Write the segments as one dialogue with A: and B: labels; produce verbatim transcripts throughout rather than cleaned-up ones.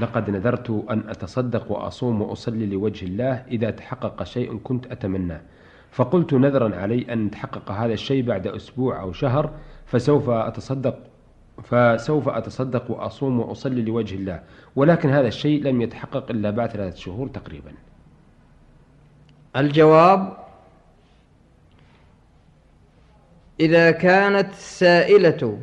A: لقد نذرت أن أتصدق وأصوم وأصلي لوجه الله إذا تحقق شيء كنت أتمناه، فقلت نذرا علي أن يتحقق هذا الشيء بعد أسبوع أو شهر، فسوف أتصدق فسوف أتصدق وأصوم وأصلي لوجه الله، ولكن هذا الشيء لم يتحقق إلا بعد ثلاثة شهور تقريبا.
B: الجواب: إذا كانت السائلة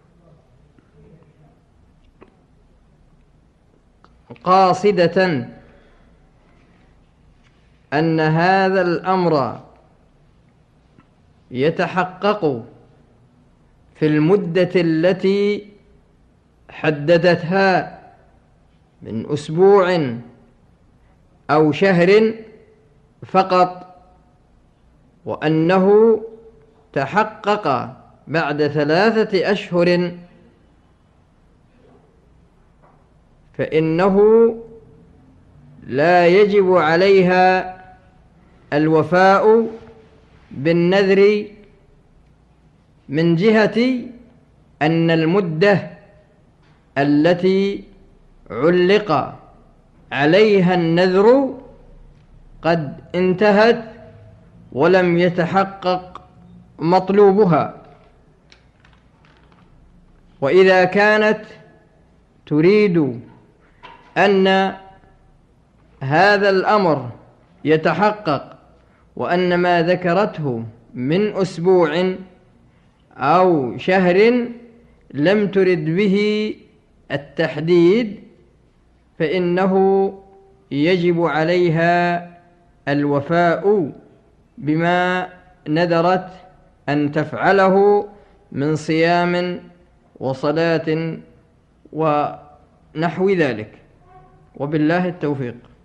B: قاصدة أن هذا الأمر يتحقق في المدة التي حددتها من أسبوع أو شهر فقط، وأنه تحقق بعد ثلاثة أشهر، فإنه لا يجب عليها الوفاء بالنذر من جهة أن المدة التي علق عليها النذر قد انتهت ولم يتحقق مطلوبها. وإذا كانت تريد أن هذا الأمر يتحقق وأن ما ذكرته من أسبوع أو شهر لم ترد به التحديد، فإنه يجب عليها الوفاء بما نذرت أن تفعله من صيام وصلاة ونحو ذلك، وبالله التوفيق.